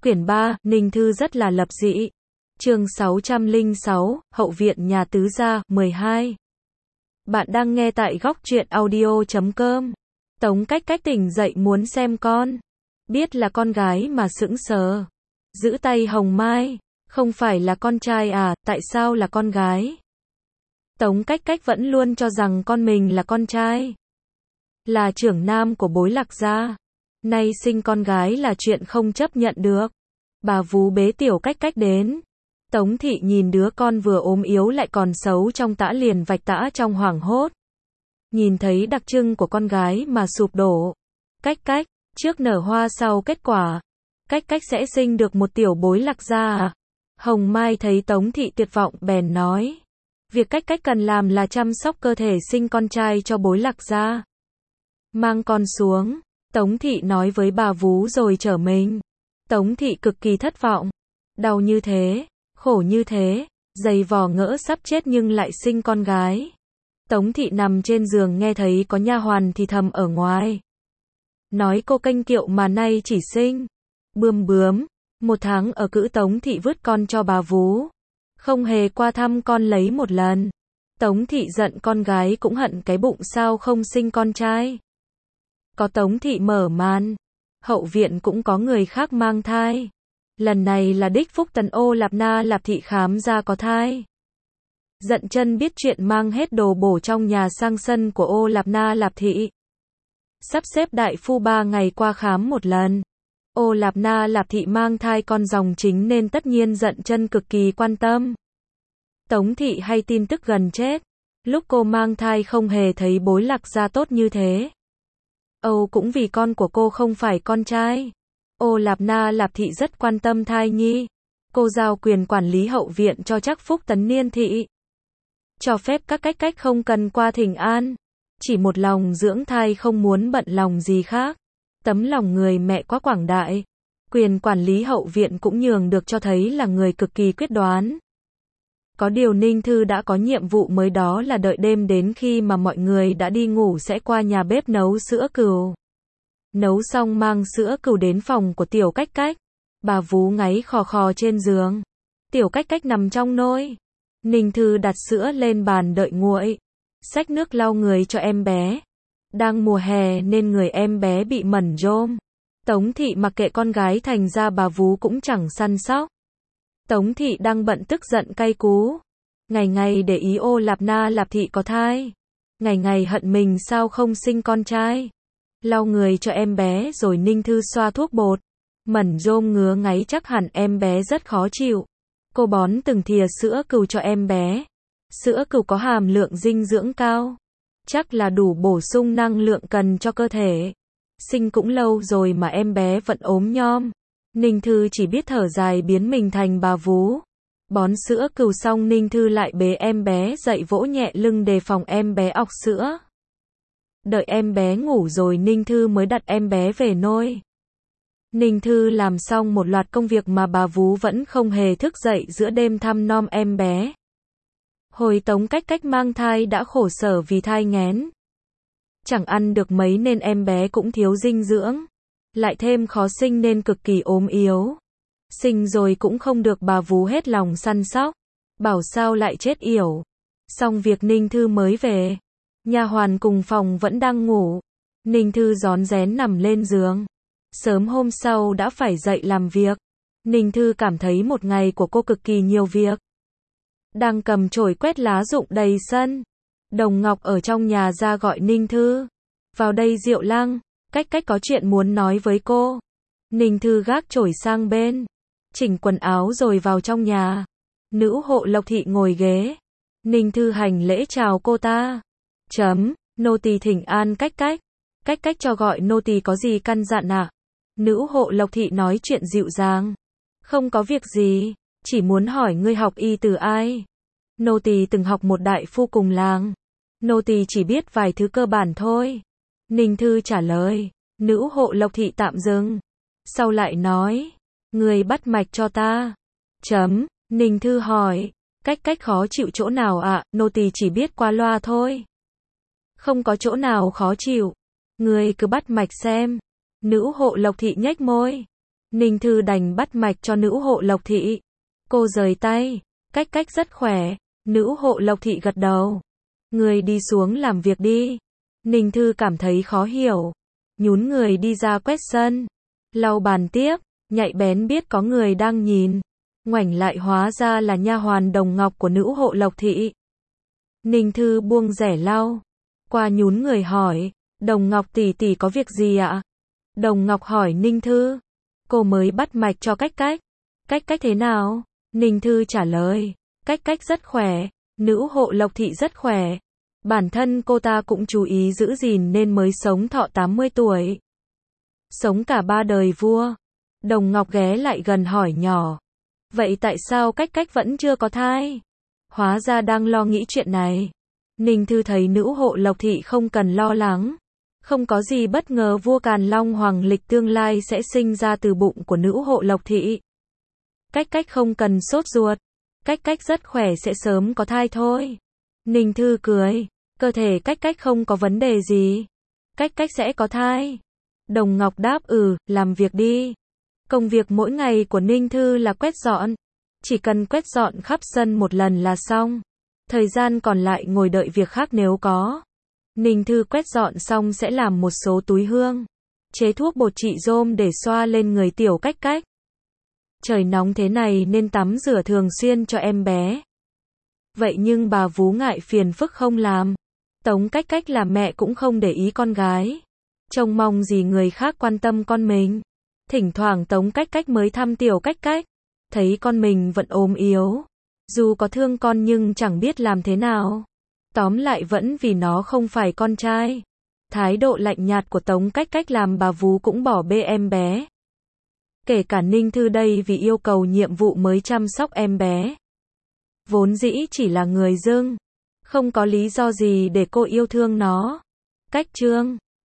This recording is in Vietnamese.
Quyển 3, Ninh Thư rất là lập dị. Chương 606, Hậu viện nhà tứ gia, 12. Bạn đang nghe tại góc truyện audio.com. Tống Cách Cách tỉnh dậy muốn xem con. Biết là con gái mà sững sờ. Giữ tay Hồng Mai. Không phải là con trai à, tại sao là con gái? Tống Cách Cách vẫn luôn cho rằng con mình là con trai. Là trưởng nam của bối Lạc gia. Nay sinh con gái là chuyện không chấp nhận được. Bà vú bế Tiểu Cách Cách đến. Tống thị nhìn đứa con vừa ốm yếu lại còn xấu trong tã liền vạch tã trong hoảng hốt. Nhìn thấy đặc trưng của con gái mà sụp đổ. Cách Cách, trước nở hoa sau kết quả. Cách Cách sẽ sinh được một tiểu bối Lạc gia à? Hồng Mai thấy Tống thị tuyệt vọng bèn nói. Việc Cách Cách cần làm là chăm sóc cơ thể sinh con trai cho bối Lạc gia. Mang con xuống. Tống thị nói với bà vú rồi trở mình. Tống thị cực kỳ thất vọng. Đau như thế, khổ như thế, dày vò ngỡ sắp chết nhưng lại sinh con gái. Tống thị nằm trên giường nghe thấy có nha hoàn thì thầm ở ngoài. Nói cô kênh kiệu mà nay chỉ sinh. Bươm bướm, 1 tháng ở cữ Tống thị vứt con cho bà vú. Không hề qua thăm con lấy một lần. Tống thị giận con gái cũng hận cái bụng sao không sinh con trai. Có Tống thị mở màn. Hậu viện cũng có người khác mang thai. Lần này là đích Phúc Tần Ô Lạp Na Lạp thị khám ra có thai. Dận chân biết chuyện mang hết đồ bổ trong nhà sang sân của Ô Lạp Na Lạp thị. Sắp xếp đại phu 3 ngày qua khám một lần. Ô Lạp Na Lạp thị mang thai con dòng chính nên tất nhiên Dận chân cực kỳ quan tâm. Tống thị hay tin tức gần chết. Lúc cô mang thai không hề thấy bối Lạc gia tốt như thế. Âu cũng vì con của cô không phải con trai. Ô Lạp Na Lạp thị rất quan tâm thai nhi. Cô giao quyền quản lý hậu viện cho chắc Phúc Tấn Niên thị. Cho phép các cách không cần qua thỉnh an. Chỉ một lòng dưỡng thai không muốn bận lòng gì khác. Tấm lòng người mẹ quá quảng đại. Quyền quản lý hậu viện cũng nhường được cho thấy là người cực kỳ quyết đoán. Có điều Ninh Thư đã có nhiệm vụ mới đó là đợi đêm đến khi mà mọi người đã đi ngủ sẽ qua nhà bếp nấu sữa cừu. Nấu xong mang sữa cừu đến phòng của Tiểu Cách Cách. Bà vú ngáy khò khò trên giường. Tiểu Cách Cách nằm trong nôi. Ninh Thư đặt sữa lên bàn đợi nguội. Xách nước lau người cho em bé. Đang mùa hè nên người em bé bị mẩn rôm. Tống thị mặc kệ con gái thành ra bà vú cũng chẳng săn sóc. Tống thị đang bận tức giận cay cú. Ngày ngày để ý Ô Lạp Na Lạp thị có thai. Ngày ngày hận mình sao không sinh con trai. Lau người cho em bé rồi Ninh Thư xoa thuốc bột. Mẩn rôm ngứa ngáy chắc hẳn em bé rất khó chịu. Cô bón từng thìa sữa cừu cho em bé. Sữa cừu có hàm lượng dinh dưỡng cao. Chắc là đủ bổ sung năng lượng cần cho cơ thể. Sinh cũng lâu rồi mà em bé vẫn ốm nhom. Ninh Thư chỉ biết thở dài biến mình thành bà vú. Bón sữa cừu xong Ninh Thư lại bế em bé dậy vỗ nhẹ lưng đề phòng em bé ọc sữa. Đợi em bé ngủ rồi Ninh Thư mới đặt em bé về nôi. Ninh Thư làm xong một loạt công việc mà bà vú vẫn không hề thức dậy giữa đêm thăm nom em bé. Hồi Tống Cách Cách mang thai đã khổ sở vì thai nghén. Chẳng ăn được mấy nên em bé cũng thiếu dinh dưỡng. Lại thêm khó sinh nên cực kỳ ốm yếu. Sinh rồi cũng không được bà vú hết lòng săn sóc. Bảo sao lại chết yểu. Xong việc Ninh Thư mới về. Nha hoàn cùng phòng vẫn đang ngủ. Ninh Thư rón rén nằm lên giường. Sớm hôm sau đã phải dậy làm việc. Ninh Thư cảm thấy một ngày của cô cực kỳ nhiều việc. Đang cầm chổi quét lá rụng đầy sân. Đồng Ngọc ở trong nhà ra gọi Ninh Thư. Vào đây Diệu Lăng, Cách Cách có chuyện muốn nói với cô. Ninh Thư gác chổi sang bên. Chỉnh quần áo rồi vào trong nhà. Nữ hộ Lộc thị ngồi ghế. Ninh Thư hành lễ chào cô ta. Nô tỳ thỉnh an Cách Cách. Cách Cách cho gọi nô tỳ có gì căn dặn ạ? Nữ hộ Lộc thị nói chuyện dịu dàng. Không có việc gì, chỉ muốn hỏi ngươi học y từ ai? Nô tỳ từng học một đại phu cùng làng. Nô tỳ chỉ biết vài thứ cơ bản thôi. Ninh Thư trả lời. Nữ hộ Lộc thị tạm dừng. Sau lại nói. Người bắt mạch cho ta. Ninh Thư hỏi. Cách Cách khó chịu chỗ nào ạ? Nô tỳ chỉ biết qua loa thôi. Không có chỗ nào khó chịu. Người cứ bắt mạch xem. Nữ hộ Lộc thị nhếch môi. Ninh Thư đành bắt mạch cho nữ hộ Lộc Thị. Cô rời tay. Cách cách rất khỏe. Nữ hộ Lộc Thị gật đầu. Người đi xuống làm việc đi. Ninh Thư cảm thấy khó hiểu. Nhún người đi ra quét sân. Lau bàn tiếp. Nhạy bén biết có người đang nhìn. Ngoảnh lại hóa ra là nha hoàn Đồng Ngọc của nữ hộ Lộc Thị. Ninh Thư buông rẻ lau. Qua nhún người hỏi. Đồng Ngọc tỷ tỷ có việc gì ạ? Đồng Ngọc hỏi Ninh Thư. Cô mới bắt mạch cho cách cách. Cách cách thế nào? Ninh Thư trả lời. Cách cách rất khỏe. Nữ hộ Lộc Thị rất khỏe. Bản thân cô ta cũng chú ý giữ gìn nên mới sống thọ 80 tuổi. Sống cả 3 đời vua. Đồng Ngọc ghé lại gần hỏi nhỏ. Vậy tại sao cách cách vẫn chưa có thai? Hóa ra đang lo nghĩ chuyện này. Ninh Thư thấy nữ hộ Lộc Thị không cần lo lắng. Không có gì bất ngờ vua Càn Long Hoàng Lịch tương lai sẽ sinh ra từ bụng của nữ hộ Lộc Thị. Cách cách không cần sốt ruột. Cách cách rất khỏe sẽ sớm có thai thôi. Ninh Thư cười. Cơ thể cách cách không có vấn đề gì. Cách cách sẽ có thai. Đồng Ngọc đáp làm việc đi. Công việc mỗi ngày của Ninh Thư là quét dọn. Chỉ cần quét dọn khắp sân một lần là xong. Thời gian còn lại ngồi đợi việc khác nếu có. Ninh Thư quét dọn xong sẽ làm một số túi hương. Chế thuốc bột trị rôm để xoa lên người tiểu cách cách. Trời nóng thế này nên tắm rửa thường xuyên cho em bé. Vậy nhưng bà vú ngại phiền phức không làm. Tống cách cách là mẹ cũng không để ý con gái. Trông mong gì người khác quan tâm con mình. Thỉnh thoảng Tống cách cách mới thăm tiểu cách cách. Thấy con mình vẫn ốm yếu. Dù có thương con nhưng chẳng biết làm thế nào. Tóm lại vẫn vì nó không phải con trai. Thái độ lạnh nhạt của Tống cách cách làm bà vú cũng bỏ bê em bé. Kể cả Ninh Thư đây vì yêu cầu nhiệm vụ mới chăm sóc em bé. Vốn dĩ chỉ là người dưng. Không có lý do gì để cô yêu thương nó. Cách chương